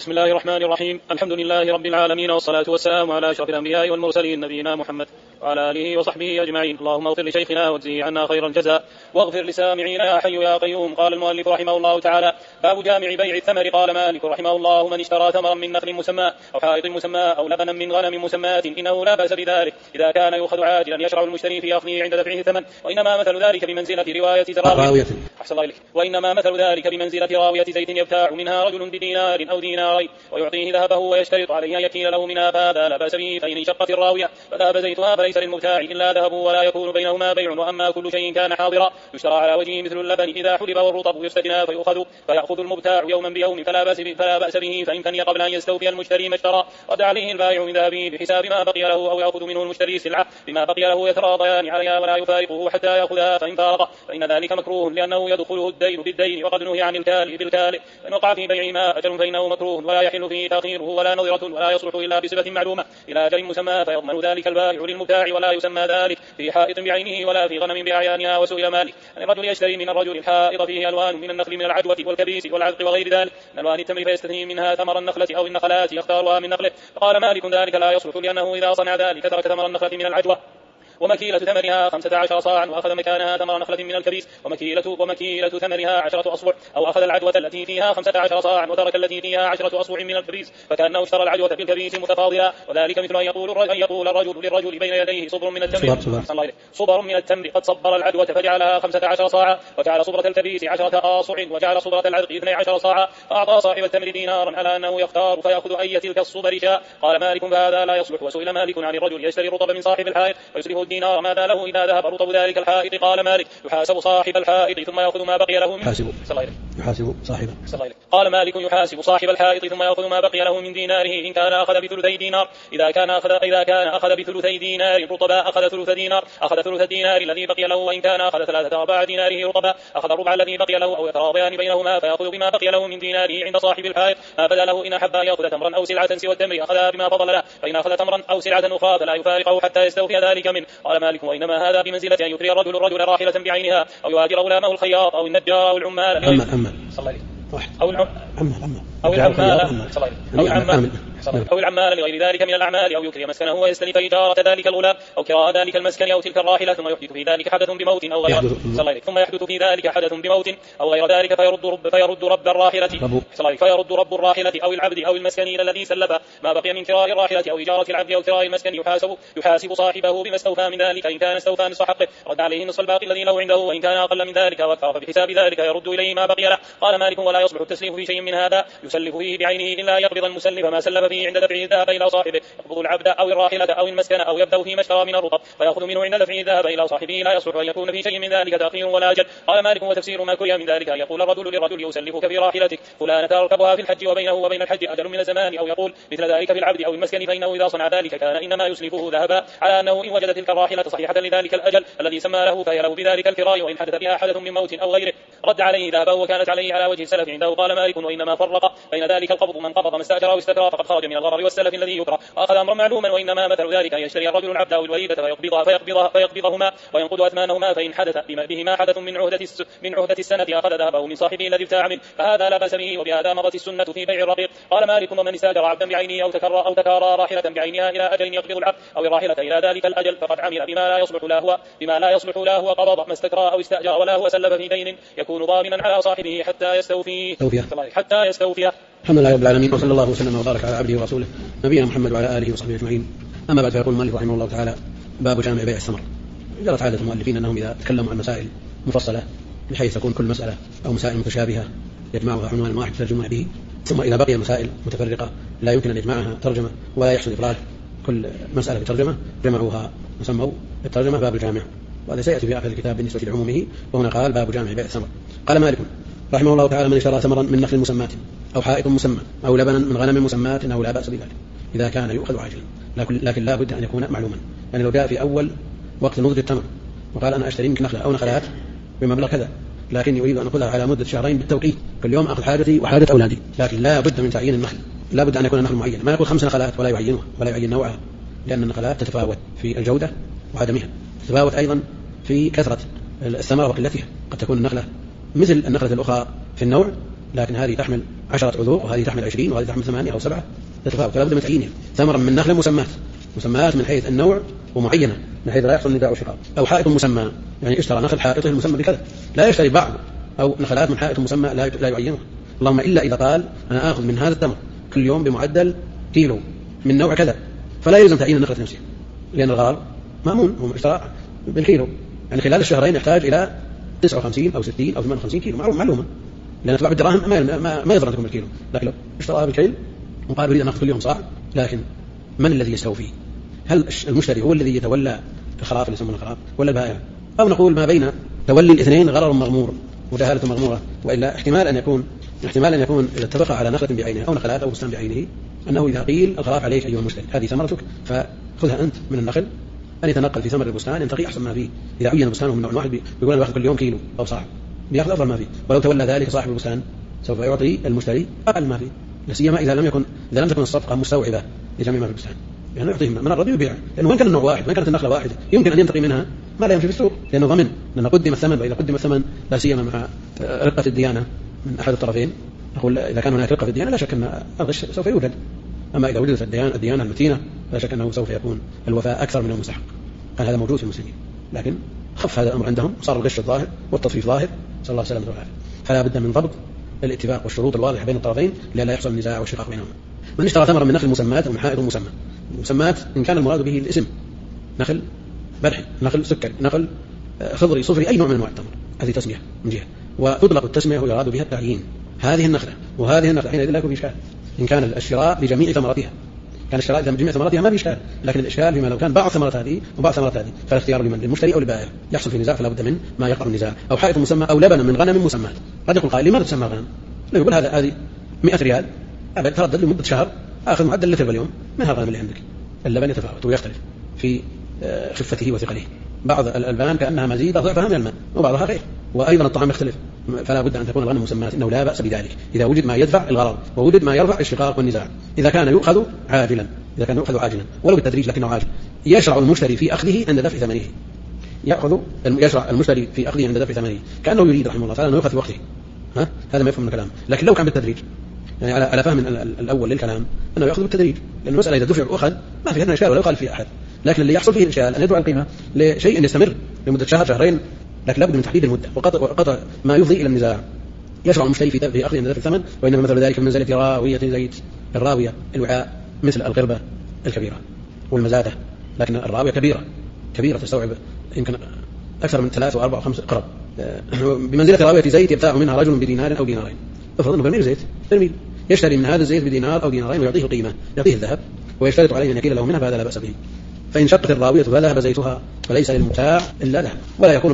بسم الله الرحمن الرحيم. الحمد لله رب العالمين، والصلاة والسلام على أشرف الأنبياء والمرسلين نبينا محمد وعلى آله وصحبه أجمعين. اللهم اغفر لشيخنا واجزه عنا خير الجزاء، واغفر لسامعينا يا حي يا قيوم. قال المؤلف رحمه الله تعالى: باب جامع بيع الثمر. قال مالك رحمه الله: من اشترى ثمرا من نخل مسمى أو حائط مسمى أو لبنا من غنم مسماة إنه لا بأس بذلك إذا كان يؤخذ عاجلا يشرع المشتري في أخذه عند دفعه الثمن. وإنما مثل ذلك بمنزلة راوية زيت يبتاع منها رجل بدينار أو دينارين ويعطيه ذهبه ويشترط عليه أن يكيل له منها، فهذا لا بأس به. فإن انشقت الراوية فذهب زيتها فليس للمبتاع إلا ذهبه ولا يكون بينهما بيع. وأما كل شيء كان حاضرا يشترى على وجهه مثل اللبن إذا حلب والرطب يستدنى فيأخذ المبتاع يوما بيوم فلا بأس به. فإن كان قبل أن يستوفي المشتري ما اشترى رد عليه البائع من ذهبه بحساب ما بقي له، أو يأخذ منه المشتري سلعة بما بقي له يتراضيان عليها ولا يفارقه حتى يأخذها. فإن فارق فإن ذلك مكروه لأنه يدخله الدين بالدين، وقد نهي عن الكالئ بالكالئ. فإن وقع في بيعهما أجل فإنه مكروه ولا يحل فيه تأخيره ولا نظرة، ولا يصلح إلا بصفة معلومة إلى أجل مسمى، فيضمن ذلك البائع للمبتاع، ولا يسمى ذلك في حائط بعينه ولا في غنم بأعيانها. وسئل مالك أن الرجل يشتري من الرجل الحائط فيه ألوان من النخل من العجوة والكبيس والعذق وغير ذلك من ألوان التمر، فيستثني منها ثمر النخلة أو النخلات يختارها من نخله. فقال مالك: ذلك لا يصلح، لأنه إذا صنع ذلك ترك ثمر النخلة من العجوة ومكيلة ثمرها 15 صاعا، وأخذ مكانها ثمر نخلة من الكبيس ومكيلة ثمرها 10 أصبع، أو أخذ العجوة التي فيها 15 صاعا وترك التي فيها 10 أصبع من الكبيس، فكأنه اشترى العجوة في الكبيس متفاضلا. وذلك مثل أن يقول الرجل للرجل بين يديه: صبر من التمر قد صبر العجوة فجعلها 15 صاعا، وجعل صبرة الكبيس 10 آصع، وجعل صبرة العذق 12 صاعا، فأعطى صاحب التمر دينارا على أنه يختار فيأخذ أي تلك الصبر شاء. قال مالك: فهذا لا يصلح. وسئل مالك عن الرجل يشتري الرطب من صاحب الحائط ويسلفه الدينار ماذا له إذا ذهب رطب ذلك الحائط؟ قال مالك: يحاسب صاحب الحائط ثم يأخذ ما بقي له قال مالك: يحاسب صاحب الحائط ثم يأخذ ما بقي له من ديناره إن كان أخذ بثلثي دينار. إذا كان أخذ بثلثي دينار رطبا أخذ ثلث الدينار الذي بقي له، وإن كان أخذ 3/4 ديناره رطبا أخذ الربع الذي بقي له، أو يتراضيان بينهما فيأخذ بما بقي له من ديناره عند صاحب الحائط ما بدا له. إن أحب أن يأخذ تمرا أو سلعة سوى التمر أخذها بما فضل له، فإن أخذ تمرا أو سلعة أخرى فلا يفارقه حتى يستوفي ذلك منه. قال مالك: وإنما هذا بمنزلة أن يكري الرجل راحلة بعينها، أو يهاجر غلامه الخياط أو النجار أو العمال أو العمال لغير ذلك من الأعمال، أو يكري مسكنه ويستلف إجارة ذلك الغلام أو كراء ذلك المسكن أو تلك الراحلة، ثم يحدث في ذلك حدث بموت أو غير ذلك فيرد رب الراحلة أو العبد أو المسكن إلى الذي سلف ما بقي من كراء الراحلة أو إجارة العبد أو كراء المسكن، يحاسب صاحبه بما استوفى من ذلك. إن كان استوفى نصف حقه رد عليه نصف الباقي الذي له عنده، وإن كان أقل من ذلك وأكثر فبحساب ذلك يرد إليه ما بقي له. قال مالك: ولا يصلح التسليف في شيء من هذا يسلف فيه بعينه إلا يقبض المسلف ما سلف فيه عند دفعه الذهب إلى صاحبه، يقبض العبد أو الراحلة أو المسكن أو يبدأ فيما اشترى من الرطب فيأخذ منه عند دفعه الذهب إلى صاحبه. لا يصلح أن يكون في شيء من ذلك تأخير ولا أجل. قال مالك: وتفسير ما كره من ذلك أن يقول الرجل للرجل: يسلفك في راحلتك فلانة تركبها في الحج وبينه وبين الحج أجل من الزمان، أو يقول مثل ذلك في العبد أو المسكن، فإنه إذا صنع ذلك كان إنما يسلفه ذهبا على أنه إن وجد تلك الراحلة صحيحة لذلك الأجل الذي سمى له فهي له بذلك الكراء، وإن حدث بها حدث من موت أو غيره رد عليه ذهبا وكانت عليه على وجه السلف عنده. قال مالك: وإنما فرق بين ذلك القبض من قبض ما استأجر أو استكرى فقد خرج من الغرر والسلف الذي يكره وأخذ أمرا معلوما. وإنما مثل ذلك أن يشتري الرجل العبد أو الوليدة فيقبضهما وينقض أثمانهما، فإن حدث بهما حدث من عهدة السنة أخذ ذهبه من صاحبه الذي ابتاع منه، فهذا لا بأس به، وبهذا مضت السنة في بيع الرقيق. قال مالك: ومن استأجر عبدا بعينه أو تكارى راحلة بعينها إلى أجل يقبض العبد أو الراحلة إلى ذلك الأجل فقد عمل بما لا يصلح له وقبض ما استكرى أو استأجر ولا هو سلف في دين يكون ضامنا على صاحبه حتى يستوفيه. الحمد لله رب العالمين، وصلى الله وسلم وبارك على عبده ورسوله نبينا محمد وعلى آله وصحبه أجمعين. أما بعد، فيقول المؤلف رحمه الله تعالى: باب جامع بيع الثمر. جرت عادة المؤلفين أنهم إذا تكلموا عن مسائل مفصلة بحيث تكون كل مسألة أو مسائل متشابهة يجمعها عنوان واحد يترجمون به، ثم إذا بقي مسائل متفرقة لا يمكن أن يجمعها ترجمة ولا يحصل إفراد كل مسألة بترجمة جمعوها وسموا الترجمة باب الجامع، وهذا سيأتي في آخر الكتاب بالنسبة لعمومه. وهنا قال: باب جامع بيع الثمر. قال مالك رحمه الله تعالى: من اشترى ثمرا من نخل مسماة أو حائط مسمى أو لبنا من غنم مسماة أنه لا بأس بذلك إذا كان يؤخذ عاجلا، لكن لا بد أن يكون معلوما. يعني لو جاء في أول وقت نضج التمر وقال: أنا أشتري منك نخلة أو نخلات بمبلغ كذا، لكني أريد أن أخذها على مدة شهرين بالتوقيت، كل يوم أخذ حاجتي وحاجة أولادي، لكن لا بد من تعيين النخل، لا بد أن يكون النخل معين، ما يقول 5 نخلات ولا يعينها ولا يعين نوعها، لأن النخلات تتفاوت في الجودة وعدمها، تتفاوت أيضا في كثرة الثمرة وقلتها. قد تكون النخلة مثل النخلة الأخرى في النوع، لكن هذه تحمل 10 عذوق وهذه تحمل 20 وهذه تحمل 8 أو 7 تتفاوت، فلا بد من تعيينها. ثمرا من نخل مسمات من حيث النوع ومعينة من حيث لا يحصل النزاع والشقاق. أو حائط مسمى، يعني اشترى نخل حائطه المسمى بكذا، لا يشتري بعض أو نخلات من حائط مسمى لا يعينها، اللهم إلا إذا قال أنا آخذ من هذا التمر كل يوم بمعدل كيلو من نوع كذا، فلا يلزم تعيين النخلة نفسها، لأن الغرار مأمون، هو اشترى بالكيلو، يعني خلال الشهرين يحتاج إلى 59 أو 60 أو 58 كيلو، معلومة، لأن تباع بالدراهم ما يضر أن تكون بالكيلو، لكن لو اشتراها بالكيل وقال أريد أن أخذ كل يوم صاع، لكن من الذي يستوفي؟ هل المشتري هو الذي يتولى الخراف اللي يسمونه الخراف ولا البائع؟ أو نقول ما بين تولي الاثنين غرر مغمور وجهالة مغمورة، وإلا احتمال أن يكون إذا اتفق على نخلة بعينها أو نخلات أو بستان بعينه أنه إذا قيل الخراف عليك أيها المشتري هذه ثمرتك فخذها أنت من النخل، أن يتنقل في ثمر البستان ينتقي أحسن ما فيه. إذا عين بستانه من نوع واحد بيقول أنا باخذ كل يوم كيلو أو صاع، بيأخذ أفضل ما فيه، ولو تولى ذلك صاحب البستان سوف يعطي المشتري أقل ما فيه، لا سيما إذا لم تكن الصفقة مستوعبة لجميع ما في البستان، يعني يعطيه من الرضي ويبيع، لأنه وين كان النوع واحد، وين كانت النخلة واحدة، يمكن أن ينتقي منها ما لا يمشي في السوق، لأنه ضمن لأنه قدم الثمن، وإذا قدم الثمن لا سيما مع رقة الديانة من أحد الطرفين، أقول إذا كان هناك رقة في الديانة لا شك أن الغش سوف يوجد، أما إذا وجدت الديانة المتينة لا شك أنه سوف يكون الوفاء أكثر من المستحق. كان هذا موجود في المسلمين، لكن خف هذا الأمر عندهم، صار الغش الظاهر والتطفيف ظاهر، صلى الله عليه وسلم. فلا بد من ضبط الاتفاق والشروط الواضحة بين الطرفين لئلا يحصل النزاع والشقاق بينهم. من اشترى ثمرا من نخل مسمات أو من حائط مسمى، المسمات إن كان المراد به الاسم، نخل برحي، نخل سكري، نخل خضري صفري، أي نوع من أنواع التمر، هذه تسمية من جهة، وتطلق التسمية ويراد بها التعيين، هذه النخلة وهذه النخلة، حينئذ لا يكون في إشكال. إن كان الشراء لجميع ثمراتها، كان الشراء لجميع ثمراتها ما في إشكال، لكن الإشكال فيما لو كان بعض ثمرات هذه وبعض ثمرات هذه، فالاختيار لمن؟ للمشتري أو للبائع، يحصل في نزاع فلا بد من ما يقع النزاع. أو حائط مسمى أو لبن من غنم مسمات، قد يقول قائل لماذا تسمى غنم؟ لا يقول هذه 100 ريال أبد تردد لمدة شهر، آخذ معدل لتر باليوم من هذا الغنم اللي عندك. اللبن يتفاوت ويختلف في خفته وثقله، بعض الألبان كأنها مزيد ضعفها من الماء وبعضها غير، وأيضا الطعام يختلف، فلا بد أن تكون الغنم مسمات، إنه لا بأس بذلك إذا وجد ما يدفع الغرض ووجد ما يرفع الشقاق والنزاع. إذا كان يؤخذ عاجلا ولو بالتدريج لكنه عاجل، يشرع المشتري في أخذه عند دفع ثمنه، يشرع المشتري في أخذه عند دفع ثمنه، كأنه يريد رحمه الله تعالى أنه يؤخذ في وقته، هذا ما يفهم من الكلام. لكن لو كان بالتدريج، يعني على فهم الأول للكلام أنه يأخذ بالتدريج، لأن المسألة إذا دفع وأخذ ما فيها إشكال ولا يقال فيه أحد، لكن اللي يحصل فيه الإشكال أن يدفع القيمة لشيء يستمر لمدة شهر شهرين، لكن لابد من تحديد المدة وقطع ما يفضي إلى النزاع. يشرع المشتري في أخذ عند دفع الثمن، وإنما مثل ذلك منزلة راوية زيت، الراوية الوعاء مثل القربة الكبيرة والمزادة، لكن الراوية كبيرة تستوعب يمكن أكثر من 3 و4 و5 قرب، بمنزلة راوية زيت يبتاع منها رجل بدينار أو دينارين، افرض أنه برميل زيت برميل، يشتري من هذا الزيت بدينار أو دينارين ويعطيه القيمة، يعطيه الذهب ويشترط عليه أن يكيل له منها، فهذا لا بأس به. فإن شقت الراوية فذهب زيتها فليس للمبتاع إلا ذهب، ولا يكون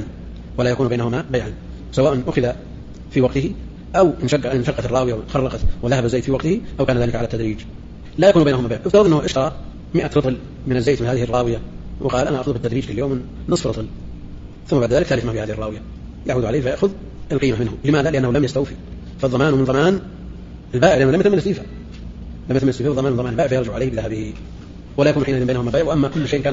بينهما بيعا، سواء أخذ في وقته أو إن شقت الراوية وخرقت وذهب الزيت في وقته، أو كان ذلك على التدريج، لا يكون بينهما بيع. افترض أنه اشترى 100 رطل من الزيت من هذه الراوية وقال أنا أخذ بالتدريج في اليوم نصف رطل، ثم بعد ذلك ثالث ما في هذه الراوية يعود عليه فيأخذ القيمة منه. لماذا؟ لأنه لم يستوفي، فالضمان من ضمان البائع، لأنه لم يتم الاستيفاء، ضمان البائع فيرجع عليه بذهبه، ولا يكون حينئذ بينهما بيع. وأما كل شيء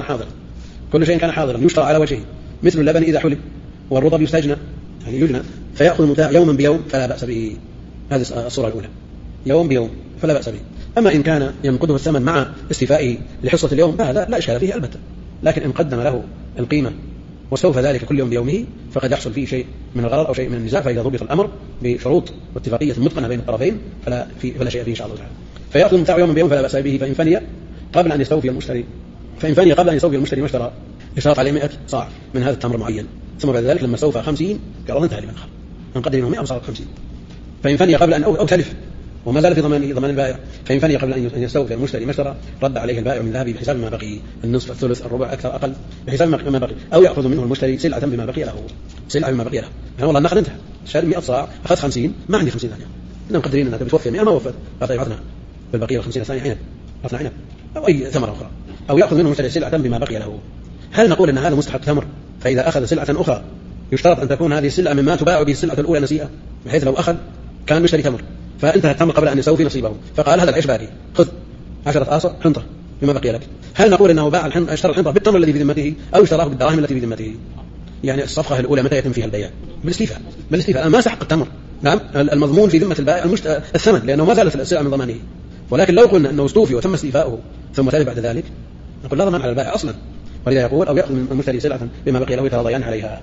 كان حاضرا يشترى على وجهه، مثل اللبن إذا حلب والرطب يستجنى يعني يجنى، فيأخذ المتاع يوما بيوم فلا بأس به، هذه الصورة الأولى، يوم بيوم فلا بأس به. أما إن كان ينقده الثمن مع استيفائه لحصة اليوم فهذا لا إشكال فيه البتة، لكن إن قدم له القيمة واستوفى ذلك كل يوم بيومه فقد يحصل فيه شيء من الغرر أو شيء من النزاع، فإذا ضبط الأمر بشروط واتفاقية متقنة بين الطرفين فلا شيء فيه إن شاء الله تعالى. فيأخذ المتاع يوما بيوم فلا بأس به. فإن فني قبل أن يستوفي المشتري ما اشترى، اشترط عليه 100 صاع من هذا التمر معين، ثم بعد ذلك لما استوفى 50 قال انتهى لمن آخر، انقدر منه 100 وصارت 50. فإن فني قبل أن أو تلف وما زال في ضمان البائع، فإن فني قبل أن يستوفي المشتري ما اشترى رد عليه البائع من ذهبه بحساب ما بقي، النصف الثلث الربع أكثر أقل بحساب ما بقي، أو يأخذ منه المشتري سلعة بما بقي له، يعني والله النخل انتهى، شاري 100 صاع أخذ 50، ما عندي 50 ثانية، إنهم مقدرين أنها بتوفي 100 ما وفت، فطيعتنا بالبقية 50 ثانية عنب أو أي ثمرة أخرى، أو يأخذ منه المشتري سلعة بما بقي له. هل نقول أن هذا مستحق تمر، فإذا أخذ سلعة أخرى يشترط أن تكون هذه السلعة مما تباع به السلعة الأولى نسيئة، بحيث لو أخذ كان مشتري تمر فانتهى التمر قبل أن يسوي نصيبه، فقال هذا العيش باقي، خذ 10 آصع حنطة بما بقي لك. هل نقول أنه اشترى الحنطة بالتمر الذي في ذمته أو اشتراه بالدراهم التي في ذمته؟ يعني الصفقة الأولى متى يتم فيها البيع؟ بالاستيفاء. ما سحق التمر، نعم المضمون في ذمة البائع الثمن، لأنه ما زالت السلعة من ضمانه. ولكن لو قلنا أنه استوفي وتم استيفاؤه ثم تلف بعد ذلك نقول لا ضمان على البائع أصلا. ولذا يقول أو يأخذ من المشتري سلعة بما بقي له يتراضيان عليها.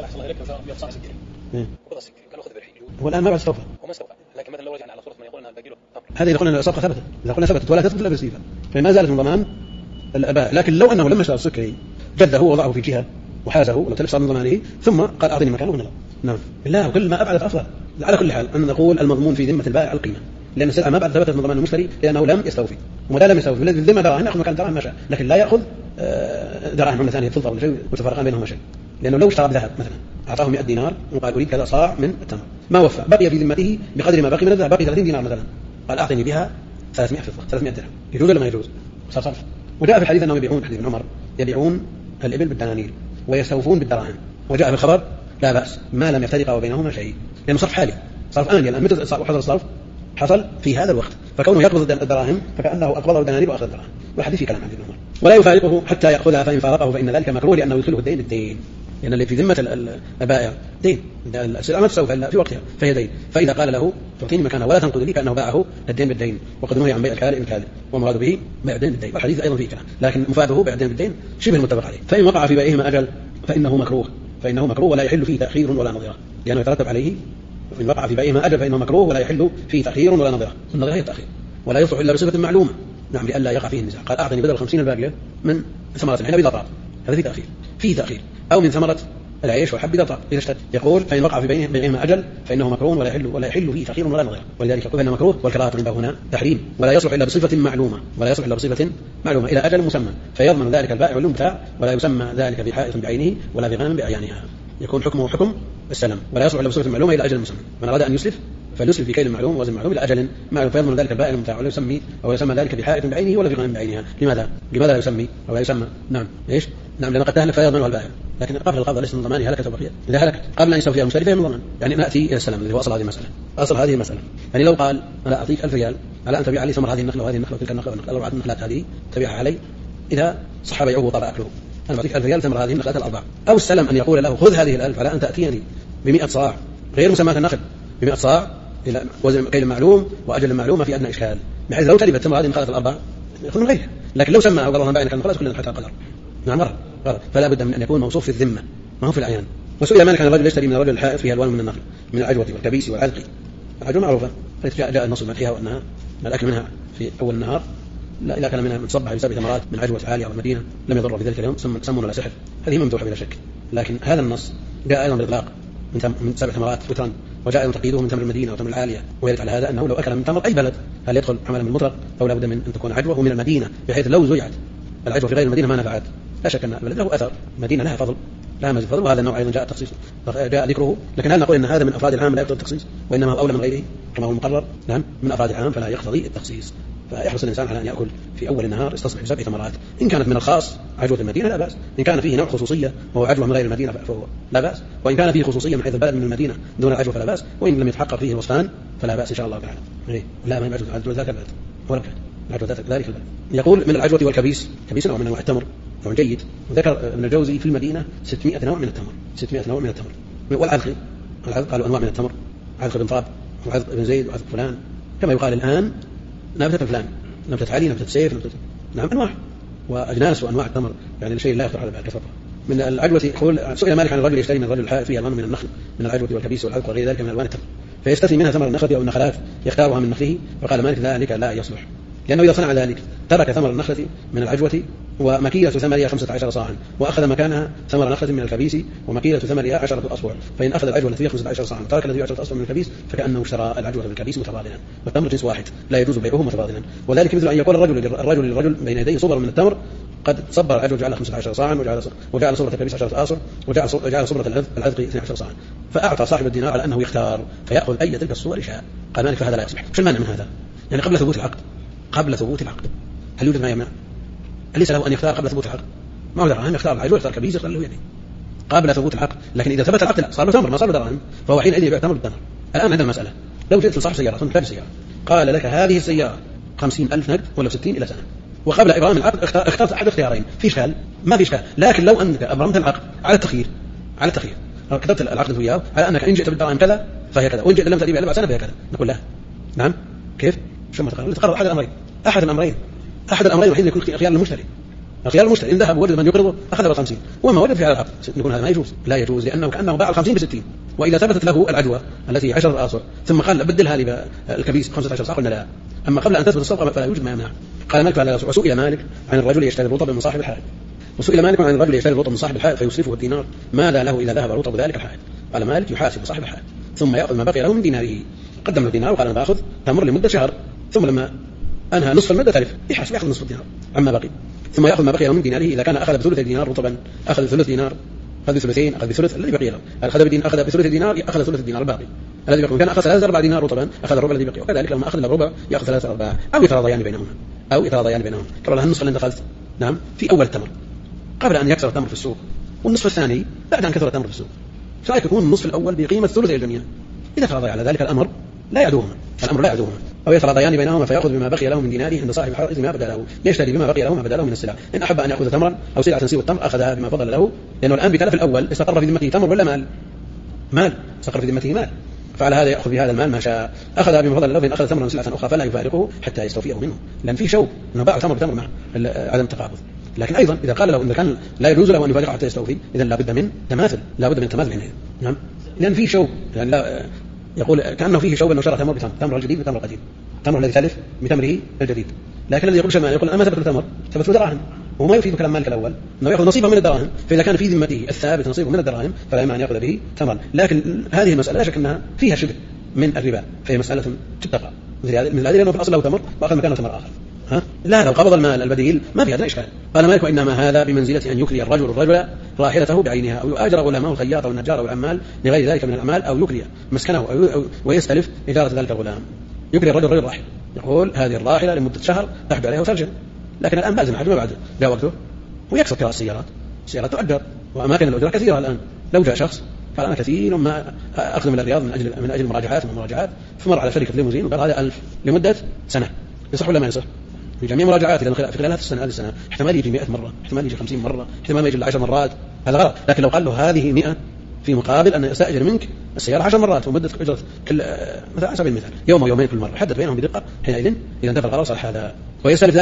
والآن ما بعد استوفى. لكن مثلا لو رجعنا على صورة ما يقول أنها باقي له هذه إذا قلنا الصفقة ثبتت، إذا قلنا ثبتت ولا تثبت إلا بالاستيفاء فما زالت من ضمان البائع. لكن لو أنه لما اشترى السكري جده ووضعه في جهة وحازه ولو تلف صار من ضمانه ثم قال أعطني مكانه ونلا. نعم بالله وكل ما أبعد أفضل. على كل حال أن نقول المضمون في ذمة البائع القيمة، لأن السلعة ما بعد ثبتت من ضمان المشتري لأنه لم يستوفي. وما لم يستوفي الذي ذمة دراهم يأخذ مكان دراهم ما شاء، لكن لا يأخذ دراهم عملة ثانية تلطف ولا شيء وتفرقان بينهما شيء. لأنه لو اشترى بذهب مثلا أعطاه 100 دينار وقال أريد كذا صاع من التمر ما وفى، بقي في ذمته بقدر ما بقي من الذهب، بقي 30 دينار مثلا، قال أعطني بها 300 فضة 300 درهم، يجوز ولا ما يجوز؟ صار صرف. وجاء في الحديث أنهم يبيعون، حديث ابن عمر، يبيعون الإبل بالدنانير ويستوفون بالدراهم. وجاء في الخبر لا بأس ما لم يفترق وبينهما شيء، لأنه صرف حالي، صرف آني. الآن متى حصل الصرف؟ حصل في هذا الوقت، فكونه يقبض الدراهم فكأنه أقبض الدنانير وأخذ الدراهم. والحديث في كلام عن ابن عمر. ولا يفارقه حتى يأخذها، فإن فارقه فإن ذلك مكروه لأنه يدخله الدين بالدين، لأن اللي في ذمة البائع دين، السلعة ما تستوفى إلا في وقتها فهي دين. فإذا قال له تعطيني مكانه ولا تنقض لي كأنه باعه الدين بالدين، وقد نهي عن بيع الكالئ بالكالئ ومراد به بيع الدين بالدين. والحديث أيضا فيه كلام، لكن مفاده بيع الدين بالدين شبه المتفق عليه. فإن وقع في بيعهما أجل فإنه مكروه ولا يحل فيه تأخير ولا نظيرة، لأنه يترتب عليه. إن وقع في بيعهما أجل فإنه مكروه ولا يحل فيه تأخير ولا نظيرة. النظيرة هي التأخير، ولا يصلح إلا بصفة معلومة. نعم لئلا يقع فيه النزاع. قال أعطني بدل 50 الباقية من ثمرة العنب إذا طاب، هذا فيه تأخير، أو من ثمرة العيش والحب إذا طاب إذا اشتد. يقول فإن وقع في بينهما أجل فإنه مكروه ولا يحل فيه تأخير ولا نظيرة. ولذلك يقول أنه مكروه، والكراهة عنده هنا تحريم، ولا يصلح إلا بصفة معلومة إلى أجل مسمى، فيضمن ذلك البائع والمبتاع، ولا يسمى ذلك بحائط بعينه ولا بغنم بأعيانها. يكون حكمه حكم السلم، ولا يصلح إلا بصفة معلومة إلى أجل مسمى. من أراد أن يسلف فليسلف بكيل معلوم ووزن معلوم إلى أجل معلوم، فيضمن ذلك البائع والمبتاع، ولا يسمى ذلك بحائط بعينه ولا بغنم بعينها. لماذا لا يسمي أو لا يسمى؟ نعم إيش؟ نعم لأن قد تهلك فيضمنها البائع، لكن قبل القبض ليس من ضمانه هلكت وبقيت. إذا هلكت قبل أن يستوفيها المشتري فهي من ضمان. يعني نأتي إلى السلم الذي هو أصل هذه المسألة. يعني لو قال أنا أعطيك 1000 ريال على أن تبيع لي ثمر هذه النخلة وهذه النخلة وتلك النخلة والنخلة الأربعة النخلات هذه تبيعها علي، إذا صح بيعه وطبع أكله أنا أعطيك 1000 ريال ثمر هذه النخلات الأربعة. أو السلم أن يقول له خذ هذه ال1000 على أن تأتيني ب100 صاع غير مسماة النخل، ب100 صاع إلى وزن كيل معلوم وأجل معلوم، في أدنى إشكال، بحيث لو تلفت ثمر هذه النخلات الأربعة يأخذ من غيرها. لكن لو سمى أو قال الله بينك النخلات كلها حتى القدر، نعم غلط. فلا بد من أن يكون موصوف في الذمة ما هو في الأعيان. وسئل مالك عن الرجل يشتري من الرجل الحائط فيها ألوان من النخل من العجوة والكبيس والعذق. العجوة معروفة، جاء النص فيها وأنها الأكل منها في أول النهار لا إذا كان منها متصبح بسبع ثمرات من عجوة عالية أو المدينة لم يضر في ذلك اليوم سم ولا سحر، هذه ممدوحة بلا شك. لكن هذا النص جاء أيضا بالإطلاق من 7 ثمرات وترا، وجاء أيضا تقييده من تمر المدينة أو تمر العالية، ويدل على هذا أنه لو أكل من تمر أي بلد هل يدخل عملا من المطلق أو لا بد من أن تكون عجوة ومن المدينة، بحيث لو زيعت العجوة في غير المدينة ما نفعت. لا شك أن البلد له أثر، المدينة لها فضل لها مزيد فضل، وهذا النوع أيضا جاء ذكره. لكن هل نقول أن هذا من أفراد العام لا يقتضي التخصيص، وإنما هو أولى من غيره كما هو المقرر؟ نعم من أفراد العام فلا يقتضي التخصيص. فيحرص الإنسان على أن يأكل في أول النهار يستصبح ب7 ثمرات. إن كانت من الخاص عجوة المدينة لا بأس، إن كان فيه نوع خصوصية وهو عجوة من غير المدينة فهو لا بأس، وإن كان فيه خصوصية من حيث البلد من المدينة دون العجوة فلا بأس، وإن لم يتحقق فيه الوصفان فلا بأس إن شاء الله تعالى. لا ما يعجوز عجوة ذاك البلد ولا عجوة ذلك البلد. يقول من العجوة والكبيس، كبيس نوع من أنواع التمر نوع جيد، وذكر ابن الجوزي في المدينة 600 نوع من التمر، 600 نوع من التمر. والعذق قالوا أنواع من التمر، عذق بن طاب وعذق بن زيد وعذق فلان، كما يقال الآن نبتة فلان، نبتة علي، نبتة سيف، نعم أنواع وأجناس وأنواع التمر، يعني الشيء لا يخطر على بال كثرة. من العجوة يقول سئل مالك عن الرجل يشتري من الرجل الحائط فيه ألوان من النخل من العجوة والكبيس والعذق وغير ذلك من ألوان التمر، فيستثني منها ثمر النخلة أو النخلات يختارها من نخله، فقال مالك ذلك لا يصلح، لأنه إذا صنع ذلك ترك ثمر النخلة من العجوة ومكيلة ثمرها 15 صاعا، وأخذ مكانها ثمر نخلة من الكبيس ومكيلة ثمرها 10 أصبع، فإن أخذ العجوة التي 15 صاعا وترك الذي 10 أصبع من الكبيس فكأنه اشترى العجوة بالكبيس متبادلا، والتمر جنس واحد لا يجوز بيعه متبادلا. وذلك مثل أن يقول الرجل للرجل بين يديه صبر من التمر قد صبر العجوة جعلها 15 صاعا وجعل صبرة الكبيس 10 أصبع وجعل صبرة العذق 12 صاعا، فأعطى صاحب الدينار على أنه يختار فيأخذ أي تلك الصور شاء. قال مالك فهذا لا يصلح. شو المانع من هذا؟ يعني قبل ثبوت العقد هل يوجد ما يمنع؟ أليس له أن يختار قبل ثبوت العقد؟ ما هو دراهم، يختار العجوة يختار كبيس يختار له يدي قبل ثبوت العقد. لكن إذا ثبت العقد لا، صار له تمر ما صار له دراهم، فهو حينئذ يبيع تمر بالتمر. الآن عندنا مسألة، لو جئت لصاحب سيارة ثم سيارة قال لك هذه السيارة 50,000 نقد ولا 60 إلى سنة، وقبل إبرام العقد اخترت أحد اختيارين، في إشكال؟ ما في إشكال. لكن لو أنك أبرمت العقد على التخيير كتبت العقد وياه على أنك إن جئت بالدراهم كذا فهي كذا، وإن جئت لم تأتي بها 4 سنة فهي كذا، نقول لا. نعم كيف؟ شو ما تقرر أحد الأمرين وحين يكون خيار المشتري. الخيار المشتري إن ذهب وجد من يقرضه أخذ ب50، وما وجد في هذا العقد نقول هذا ما يجوز، لا يجوز، لأنه كأنه باع 50 ب60. وإذا ثبتت له العدوى التي 10 أصع ثم قال بدلها لي بالكبيس 15 صاع قلنا لا. أما قبل أن تثبت الصفقة فلا يوجد ما يمنع. قال مالك على وسئل مالك عن الرجل يشتري الرطب من صاحب الحائط، وسئل مالك عن الرجل يشتري الرطب من صاحب الحائط فيصرفه الدينار، ماذا له إذا ذهب رطب ذلك الحائط؟ قال مالك يحاسب صاحب الحائط ثم يأخذ ما بقي له من ديناره. قدم له دينار وقال أنا بأخذ تمر لمدة شهر، ثم لما أنهى نصف المدة تلف يأخذ نصف الدينار عما بقي، ثم يأخذ ما بقي له من ديناره. إذا كان أخذ بثلث دينار رطبا أخذ ثلث دينار، أخذ بثلثين أخذ بثلث الذي بقي له، أخذ بثلث دينار أخذ ثلث الدينار الباقي الذي بقي. كان أخذ 3/4 دينار رطبا أخذ الربع الذي بقي، وكذلك لما أخذ الربع يأخذ 3/4 أو يتراضيان بينهما. قبل النصف اللي دخلت نعم في أول التمر قبل أن يكسر التمر في السوق، والنصف الثاني بعد أن كثر التمر في السوق، فرأيك يكون النصف الأول بقيمة ثلث الجميع. إذا تراضي على ذلك الأمر لا يعدوهما، أو يتراضيان بينهما فيأخذ بما بقي له من ديناره عند صاحب الحائط ما بدا له، يشتري بما بقي له ما بدا له من السلع. إن أحب أن يأخذ تمرا أو سلعة تنسيب التمر أخذها بما فضل له، لأنه الآن بتلف الأول استقر في ذمته تمر ولا مال استقر في ذمته مال، فعلى هذا يأخذ بهذا المال ما شاء. أخذها بما فضل له، فإن أخذ تمرا سلعة أخرى فلا يفارقه حتى يستوفيه منه، لأن فيه شوب أنه باع تمر بتمر مع عدم التقابض. لكن أيضا إذا قال له إن كان لا يجوز له أن يفارقه حتى يستوفي، إذا لابد من تماثل هنا. نعم، لأن فيه شوب، يعني لا يقول كأنه فيه شوب أنه شرى تمر الجديد بتمر القديم، تمر الذي تلف بتمره الجديد. لكن الذي يقول شمال يقول أنا ما ثبت التمر ثبت دراهم، وما يفيد كلام مالك الأول أنه يأخذ نصيبه من الدراهم، فإذا كان في ذمته الثابت نصيبه من الدراهم فلا يمنع أن يأخذ به تمرا. لكن هذه المسألة لا شك أنها فيها شبه من الربا، فهي مسألة تتقى مثل هذه، لأنه في الأصل له تمر وأخذ مكانه تمر آخر. لا، لو قبض المال البديل ما في هذا إشكال. قال مالك وإنما هذا بمنزلة أن يكري الرجل راحلته بعينها، أو يؤاجر غلامه الخياط والنجار والعمال لغير ذلك من الأعمال، أو يكري مسكنه ويستلف إجارة ذلك الغلام. يكري الرجل راحل، يقول هذه الراحلة لمدة شهر تحج عليها وترجع، لكن الآن بازم حج ما بعد جاء وقته، ويكسر كراء السيارات تؤجر، وأماكن الأجرة كثيرة الآن. لو جاء شخص قال أنا كثير ما أخذ من الرياض من أجل مراجعات فمر على شركة ليموزين وقال هذا 1000 لمدة سنة، يصح ولا ما يصح؟ في جميع مراجعات في خلال هذه السنة احتمال يجي 100 مرة، احتمال يجي 50 مرة، احتمال ما يجي 10 مرات، هذا غلط. لكن لو قال له هذه 100 في مقابل أن أستأجر منك السيارة 10 مرات ومدة أجرة كل مثلا على سبيل المثال يوم أو يومين كل مرة، حدد بينهم بدقة، حينئذ إذا انتفى القرار صالح هذا. ويستلف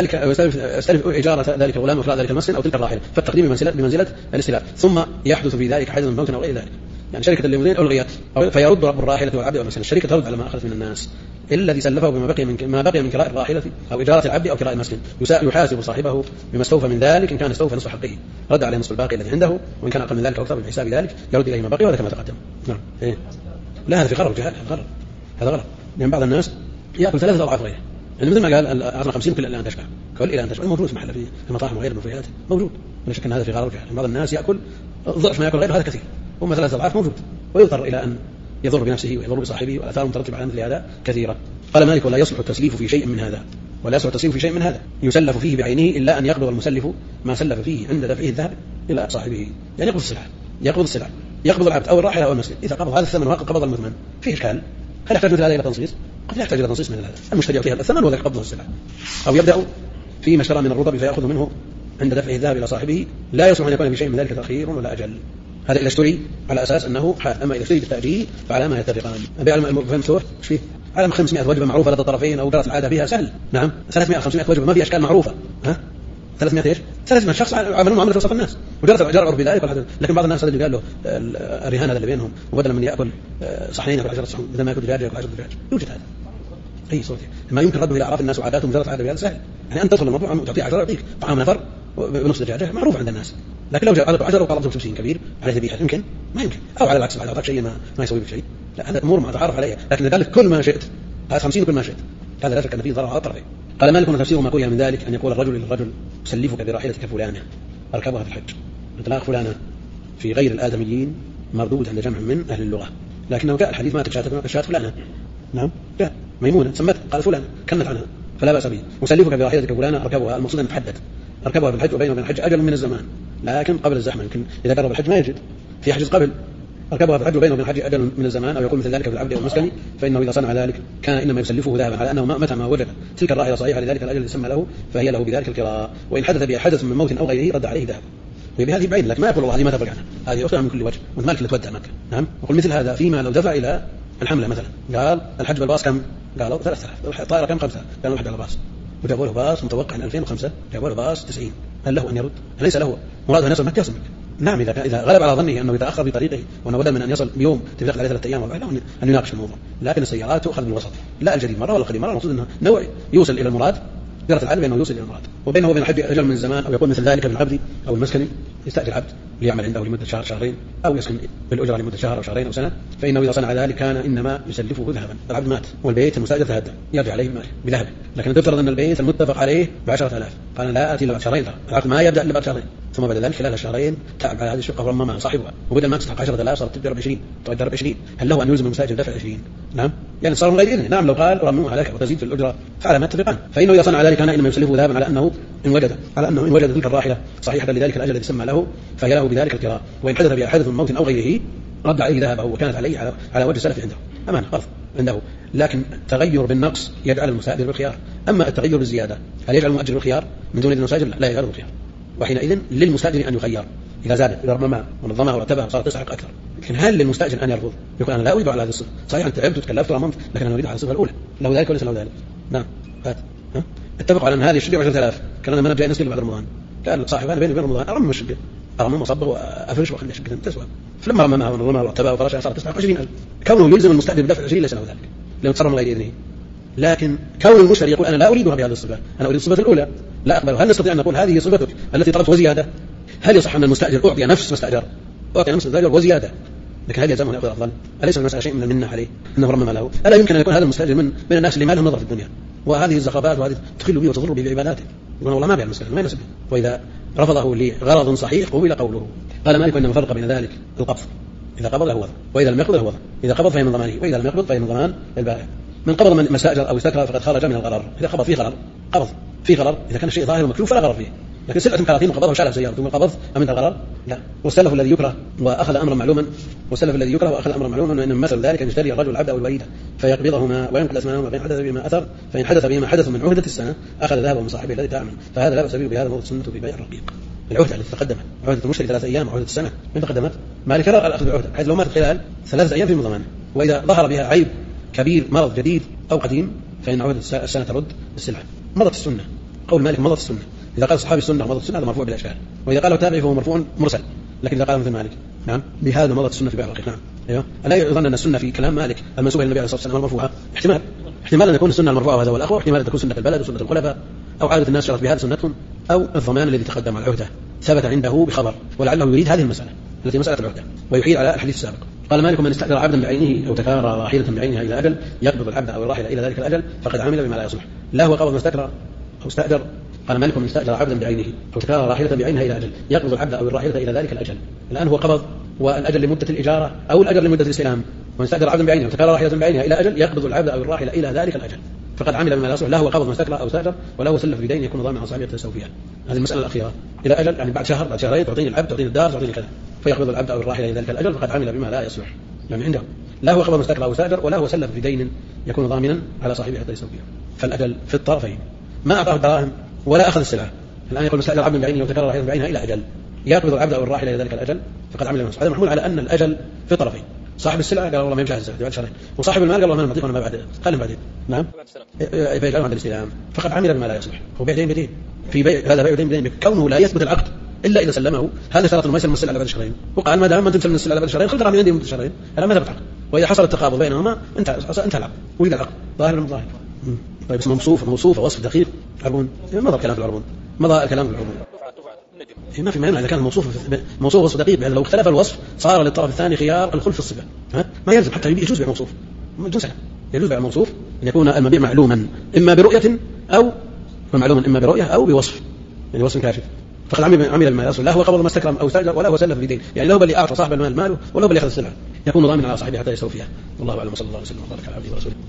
إجارة ذلك الغلام وإخلاء ذلك المسكن أو تلك الراحلة، فالتقديم بمنزلة الاستلاف. ثم يحدث في ذلك حدث من موت أو غير ذلك، يعني شركة الليموزين ألغيت فيرد رب الراحلة والعبد والمسكن، الشركة ترد على ما أخذت من الناس الذي سلفه بما بقي من كراء الراحلة أو إجارة العبد أو كراء المسكن، يحاسب صاحبه بما استوفى من ذلك. إن كان استوفى نصف حقه رد عليه نصف الباقي الذي عنده، وإن كان أقل من ذلك أو بحساب ذلك يرد إليه ما بقي، وهذا كما تقدم. نعم. لا، هذا في غرر جهال، هذا غلط. يعني بعض الناس يأكل 3 أضعاف غيره، يعني مثل ما قال أعطنا 50 كل إلى أن تشبع، كل إلى أن تشبع موجود في محل في المطاعم وغير المفريات موجود، ولا شك أن هذا في غرر جهال. بعض الناس يأكل ضعف ما يأكل غيره، هذا كثير، هم 3 أضعاف موجود، ويضطر إلى أن يضر بنفسه ويضر بصاحبه، والآثار المترتبة على مثل هذا كثيرة. قال مالك ولا يصلح التسليف في شيء من هذا، يسلف فيه بعينه إلا أن يقبض المسلف ما سلف فيه عند دفعه الذهب إلى صاحبه، يعني يقبض السلعة، يقبض العبد أو الراحلة أو المسكن. إذا قبض هذا الثمن وقبض المثمن فيه إشكال، هل يحتاج مثل هذا إلى تنصيص؟ قد يحتاج إلى تنصيص من هذا، المشتري يعطيه الثمن وذلك قبضه السلعة، أو يبدأ فيما اشترى من الرطب فيأخذ منه عند دفعه الذهب إلى صاحبه، لا يصلح أن يكون في شيء من ذلك تأخير ولا أجل. هذا إذا اشتري على أساس أنه حال، أما إذا اشتري بالتأجيل فعلى ما يتفقان. بيع المفتوح ايش فيه؟ على 500 وجبة معروفة لدى الطرفين أو جرت العادة فيها سهل. نعم 300-500 وجبة ما في أشكال معروفة. 300 ايش؟ 300 شخص عملوا معاملة وسط الناس وجرى عرف بذلك. لكن بعض الناس هذا اللي قال له الرهان هذا اللي بينهم، وبدل من يأكل صحنين يأكل 10 صحون، بدل ما يأكل دجاج يأكل 10 دجاج. يوجد هذا أي صوت، ما يمكن رده إلى أعراف الناس وعاداتهم وجرت عادة بهذا سهل. يعني أن تدخل الموضوع تعطيه 10 يعطيك طعام نفر بنص دجاجة معروف عند الناس. لكن لو جاء 10 وطلبتهم 50 كبير عليه ذبيحة يمكن ما يمكن، أو على العكس بعد أعطاك شيء ما يسوي بشيء. لا، هذا أمور ما تعرف عليها. لكن ذلك كل ما شئت، هذا 50 وكل ما شئت، هذا لا شك أن فيه ضرر على الطرفين. قال مالك تفسير ما قوي من ذلك أن يقول الرجل للرجل سلفك براحلتك فلانة أركبها في الحج. إطلاق فلانة في غير الآدميين مردود عند جمع من أهل اللغة، لكنه جاء الحديث ما تشات فلانة. نعم جاء ميمونة سمت قال فلانة كنت عنها فلا بأس به. وسلفك براحلتك فلانة أركبها، المقصود أن تحدد أركبها في الحج، وبينه وبين الحج أجل من الزمان، لكن قبل الزحمة يمكن إذا قرب الحج ما يجد في حجز قبل، أركبها في الحج وبينه وبين الحج أجل من الزمان، أو يقول مثل ذلك في العبد والمسكن، فإنه إذا صنع ذلك كان إنما يسلفه ذهبا، على أنه متى ما وجد تلك الراحلة صحيحة لذلك الأجل الذي سمى له فهي له بذلك الكراء، وإن حدث بها حدث من موت أو غيره رد عليه ذهب. وبهذه بعيد لك ما يقول والله هذه ما تفرق عنها، هذه أخرى من كل وجه، ومالك اللي تودع مكة. نعم، وقل مثل هذا فيما لو دفع إلى الحملة مثلا قال الحج بالباص كم؟ قالوا 3000. الطائرة كم؟ 5,000. قالوا الحج بالباص وجابوا له باص متوقع 2005 جابوا له باص 90. هل له أن يرد؟ ليس له. مراده أن يصل مكة يصل مكة. نعم إذا غلب على ظنه أنه يتأخر بطريقه وأنه بدل من أن يصل بيوم تبقى عليه 3 أيام له أن يناقش الموضوع. لكن السيارات تؤخذ بالوسط، لا الجديد مرة ولا القديم مرة. المقصود أنه نوع يوصل إلى المراد، جرت العدل بأنه يوصل إلى المراد، وبينه وبين الحج أجل من الزمان، أو يكون مثل ذلك بالعبد أو المسكن يستأجر العبد ليعمل عنده لمدة شهر شهرين، أو يسكن بالأجرة لمدة شهر أو شهرين أو سنة، فإنه إذا صنع ذلك كان إنما يسلفه ذهبا. العبد مات والبيت المستأجر تهدم، يرجع عليه بذهب. لكن تفترض أن البيت المتفق عليه ب10,000، قال لا آتي إلا بعد شهرين، العقد ما يبدأ إلا بعد شهرين، ثم بعد ذلك خلال الشهرين تعب على هذه الشقة ورممها صاحبها، وبدل ما تستحق 10,000 صارت تبدأ ب20 تقدر ب20. هل له أن يلزم المستأجر دفع 20؟ نعم، يعني صار من غير إذنه. نعم، لو قال رممها لك وتزيد في الأجرة فعلى ما اتفقان، فإنه إذا صنع ذلك كان إنما يسلفه ذهبا على أنه إن وجد تلك الراحلة صحيحة لذلك الأجل الذي سمى له فهي له بذلك الكراء، وإن حدث بها حدث موت أو غيره رد عليه ذهبه وكانت عليه على وجه السلف عنده أمان قرض عنده. لكن تغير بالنقص يجعل المستأجر بالخيار. أما التغير بالزيادة هل يجعل المؤجر بالخيار من دون إذن المستأجر؟ لا يجعل بالخيار. وحينئذ للمستأجر أن يخير إذا زاد، إذا رممها ونظمها ورتبها صارت تستحق أكثر. لكن هل للمستأجر أن يرفض؟ يقول أنا لا أريد على هذه الصفة، صحيح أنت تعبت وتكلفت ورممت، لكن أنا أريد على الصفة الأولى. له ذلك وليس له ذلك؟ نعم، اتفقوا على أن هذه الشقة 10,000، كان أنا جاي نسكن بعد رمضان، قال صاحب أنا بيني وبين رمضان أرمم الشقة، أرمم وأصبغ وأفرش وأخلي الشقة تسوى. فلما رممها ونظمها ورتبها وفرشها صارت تستحق 20,000. كونه يلزم المستأجر بدفع 20 ليس له ذلك لأنه تصرف من غير إذنه. لكن كون المشتري يقول أنا لا أريدها بهذه الصفة، أنا أريد الصفة الأولى، لا أقبل. هل نستطيع أن نقول هذه صفتك التي طلبت وزيادة؟ هل يصح أن المستأجر أعطي نفس ما استأجر، أعطي نفس ما استأجر وزيادة، لكن هل يلزمه أن يأخذ أفضل؟ أليس المسألة شيء من المنة عليه أنه رمم له؟ ألا يمكن أن يكون هذا المستأجر من الناس اللي ما لهم نظر في الدنيا، وهذه الزخرفات وهذه تخل به وتضر به بعباداته، يقول والله ما بيع المسألة ما يناسبه. وإذا رفضه لغرض صحيح قبل قوله. قال مالك إنما فرق بين ذلك القبض، إذا قبض له وضع، وإذا لم يقبض له وضع. إذا قبض فهي من ضمانه، وإذا لم يقبض فهي من ضمان البائع. من قبض من استأجر أو استكره فقد خرج من الغرر. إذا قبض فيه غرر، قبض فيه غرر، إذا كان الشيء ظاهر ومكلوف فلا غرر فيه. لكن سلعة كراثيم وقبضه وشالها سيارة ثم قبض أمن الغرر لا. والسلف الذي يكره وأخذ أمرا معلوما، والسلف الذي يكره وأخذ أمرا معلوما، وإن مثل ذلك أن يشتري الرجل العبد أو الوليد فيقبضهما وينقل أثمانهما فإن حدث بما أثر، فإن حدث بما حدث من عهدة السنة أخذ ذهبه من صاحبه الذي تعمل، فهذا لا بأس به بهذا موضع السنة في بيع الرقيق. العهدة التي تقدمت عهدة المشتري 3 أيام وعهدة السنة من تقدمت مالك يرى الأخذ بالعهدة، حيث لو مات خلال 3 أيام في ضمانه، وإذا ظهر بها عيب كبير مرض جديد أو قديم فإن عهدة السنة ترد السلعة. مضت السنة، قول مالك مضت السنة. إذا قال صحابي السنة مضت السنة هذا مرفوع بلا إشكال، وإذا قاله تابعي فهو مرفوع مرسل. لكن إذا قال مثل مالك نعم بهذا مضت السنة في بيع الرقيق. نعم أيوه، ألا يظن أن السنة في كلام مالك المنسوبة للنبي عليه الصلاة والسلام المرفوعة احتمال أن يكون السنة المرفوعة وهذا هو الأقوى، واحتمال أن تكون سنة البلد وسنة الخلفاء أو عادة الناس شرط بهذا سنتهم، أو الضمان الذي تقدم على العهدة ثبت عنده بخبر، ولعله يريد هذه المسألة التي مسألة العهدة ويحيل على الحديث السابق. قال مالك من استأجر عبدا بعينه أو تكارى راحلة بعينها إلى أجل يقبض العبد أو الراحلة إلى ذلك الأجل فقد عمل بما لا يصلح. لا هو قبض ما استأجر أو استأجر. قال مالك من استأجر عبدا بعينه أو تكارى راحلة بعينها إلى أجل يقبض العبد أو الراحلة إلى ذلك الأجل. الآن هو قبض والأجل لمدة الإجارة أو الأجل لمدة الاستلام. ومن استأجر عبدا بعينه وتكارى راحلة بعينها إلى أجل يقبض العبد أو الراحلة إلى ذلك الأجل فقد عمل بما لا يصلح. لا هو قبض ما استكره أو استأجر ولا هو سلف بدين يكون ضامن على صاحبه التسوية. هذه المسألة الأخيرة إلى أجل يعني بعد شهر بعد شهرين تعطيني العبد تعطيني الدار تعطيني كذا فيقبض العبد أو الراحلة إلى ذلك الأجل فقد عمل بما لا يصلح يعني عنده. لا هو قبض ما استكره أو استأجر ولا هو سلف بدين يكون ضامنا على صاحبه حتى يسويه. فالأجل في الطرفين ما أعطاه الدراهم ولا أخذ السلعة. الآن يقول مستأجر عبد بعينه وتكرر راحلة بعينها إلى أجل يقبض العبد أو الراحلة إلى ذلك الأجل فقد عمل بما هذا محمول على أن الأجل في الطرفين. صاحب السلعة قال والله ما يمشي بعد شهرين وصاحب المال قال والله ما نعطيك ولا ما بعد خلهم بعدين. نعم فيجعله عند الاستلام فقد عمل بما لا يصلح. وبيع دين بدين في بيع هذا بيع دين بدين كونه لا يثبت العقد إلا إذا سلمه. هذا شرط ما يسلم السلعة بعد شهرين وقال ما دام ما تسلم السلعة بعد شهرين خذ دراهم عندي مدة شهرين أنا ما ثبت عقد. وإذا حصل التقابض بينهما انتهى العقد ولد العقد ظاهر من ظاهر. طيب اسمه موصوفة وصف دقيق عربون مضى الكلام في العربون مضى الكلام في العربون ما في مانع إذا كان موصوف وصف دقيق لأن لو اختلف الوصف صار للطرف الثاني خيار الخلف في الصفة ما يلزم حتى يجوز بيع موصوف يجوز بيع موصوف أن يكون المبيع معلوما إما برؤية أو معلوما إما برؤية أو بوصف يعني وصف كاشف. فقد عمل بما يصل لا هو قبض ما استكرم أو استأجر ولا هو سلف بدين يعني له بل أعطى صاحب المال ماله ولا بل يأخذ السلعة يكون ضامنا على صاحبه حتى يسوي فيها. والله أعلم صلى الله عليه وسلم وبارك على عبده ورسوله.